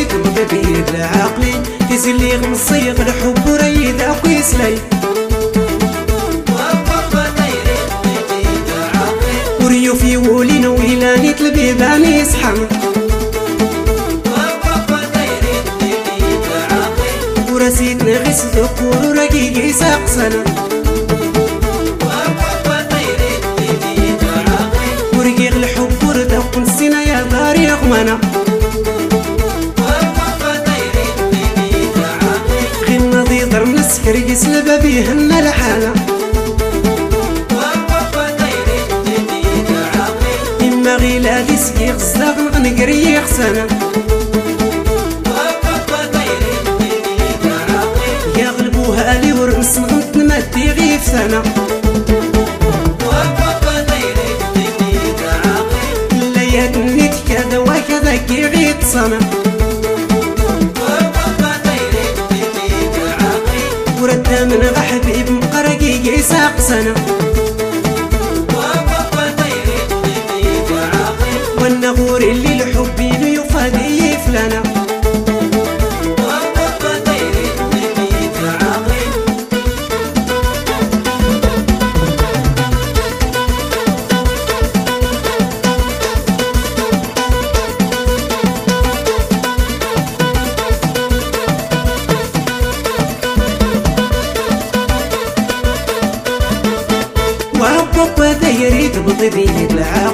يريد بطبيب العقلي تزلي غمصيغ الحب وريد أقيس لي وريو في ولين ويلاني تلبيباني يسحم ورسيت نغس ذكور ورقيق يساقسنا ورقيق الحب وردق نسينا يا داري يغمنا غينا ضي ضر نسكر يسلب بيهن الحالة إما غيلا لسكي غزاق نقري يغسنا يغلبوها لي ورمس نغمت نمدي غيف سنة الليات نيت كذا وكذا كي غيت سنة وردا من غحبيب مقرقي يساق سنة والنغور اللي لحبي يفادي يفلنا وابا يريد بطبيب العقل